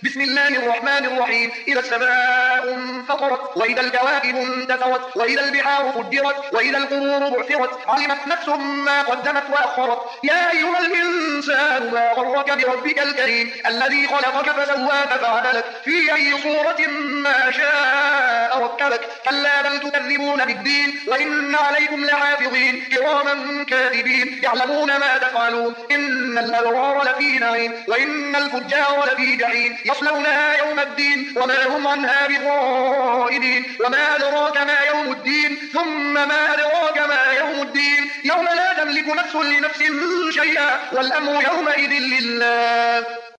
بسم الله الرحمن الرحيم. إذا السماء انفطرت، وإذا الكواكب انتثرت، وإذا البحار فجرت، وإذا القبور بعثرت، علمت نفس ما قدمت وأخرت. يا أيها الإنسان ما غرك بربك الكريم الذي خلقك فسواك فعدلك في أي صورة ما شاء ركبك. كلا بل تكذبون بالدين، وإن عليكم لحافظين كراما كاتبين يعلمون ما تفعلون. إن الأبرار لفي نعيم، وإن الفجار لفي جحيم يصلونها يوم الدين وما هم عنها بغائبين. وما أدراك ما يوم الدين، ثم ما أدراك ما يوم الدين. يوم لا تملك نفس لنفس شيئا، والأمر يومئذ لله.